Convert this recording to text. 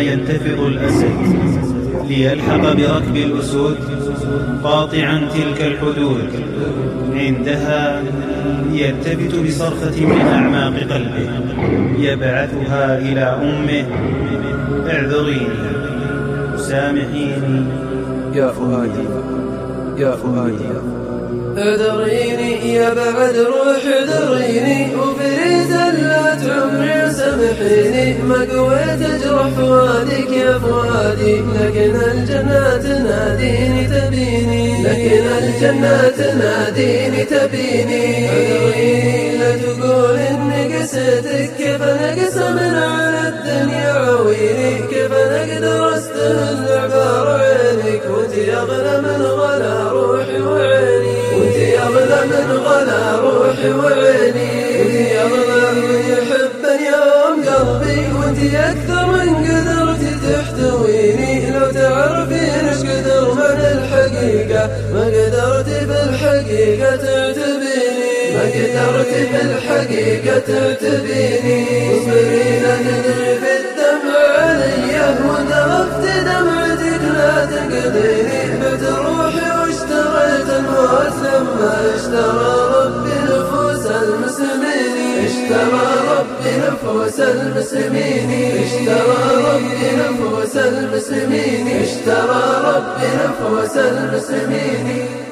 ينتفض الأسد ليلحق بركب الأسود قاطعا تلك الحدود. عندها يلتفت بصرخة من أعماق قلبه يبعثها إلى أمه: اعذريني، سامحيني يا فؤادي، يا فؤادي، اعذريني يا بعد روح، اعذريني وفي زلات عمري سامحيني. ما قويت اجرح فؤادك يا فؤادي، لكن الجنة تناديني تبيني، لكن الجنة تناديني تبيني. اعذريني لا تقول اني قسيتك، كيف نقسى من على الدنيا عويني، كيف نقدر استهل عبار عينك وانتي اغلى من غلا روحي وعيني، وانتي اغلى من غلا روحي وعيني، وانتي اغلى من يحبني يوم قلبي، وانتي اكثر من قدرتي تحتويني. لو تعرفين ايش قدر من الحقيقة، ما قدرتي بالحقيقة تعتبيني، ما قدرتي بالحقيقة تعتبيني. اصبري لا تدري في الدمع علي، وانتظفت دمعتك لا تنقذيني. بعت روحي واشتريت الموت لما اشترى ربي نفوس المسلمين، اشترى ربي نفوس المسلمين، اشترى ربي نفوس المسلمين، اشترى ربي نفوس المسلمين.